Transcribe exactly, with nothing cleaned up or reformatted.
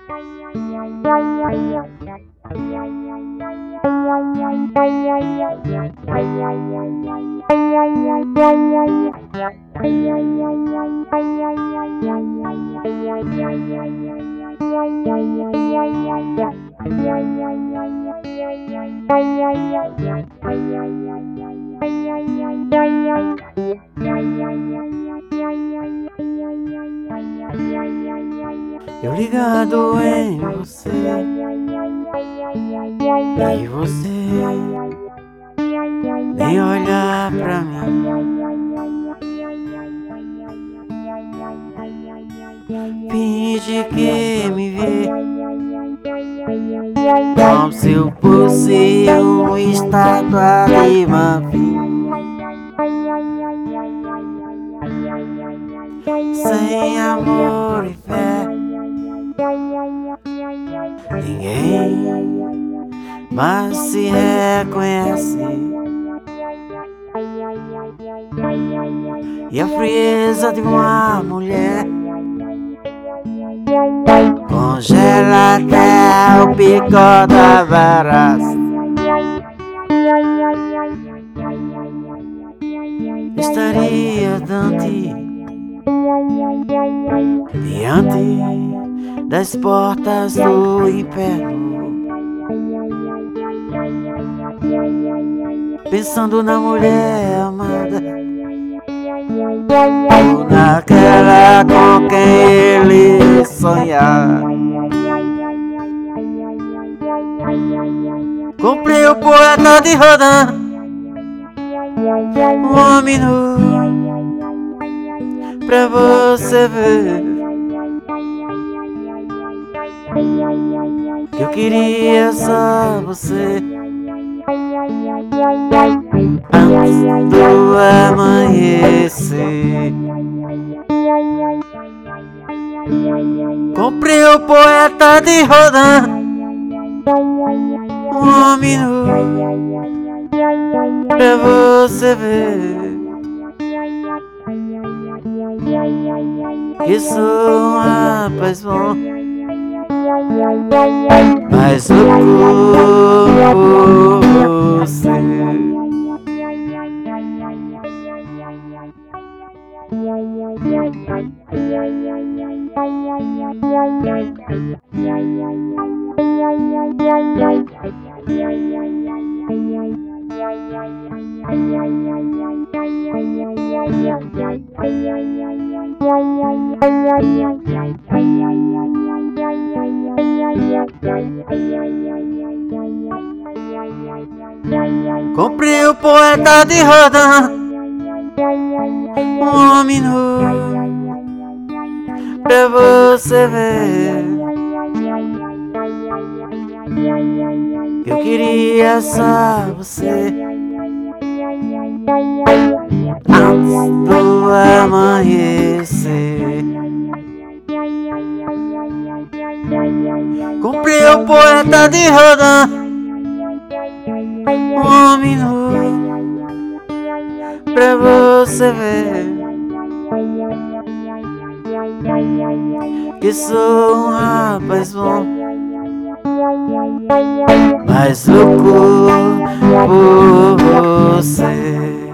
Eu ligado em você e você nem olhar pra mim. Finge que me vê, como se eu fosse uma estátua de marfim, sem amor e fé. Ninguém mais se reconhece, e a frieza de uma mulher congela até o pico da varas. Estaria dante diante das portas do inferno, pensando na mulher amada, ou naquela com quem ele sonhar. Comprei o poeta de Rodin, um homem nu, pra você ver que eu queria só você antes do amanhecer. Comprei o poeta de Rodin, um homem nu, pra você ver que sou um rapaz bom, mas louco por você. Comprei o poeta de Rodin, um homem nu, pra você ver que eu queria só você antes do amanhecer. Comprei o poeta de Rodin, um homem nu, pra você ver que sou um rapaz bom, mas louco por você.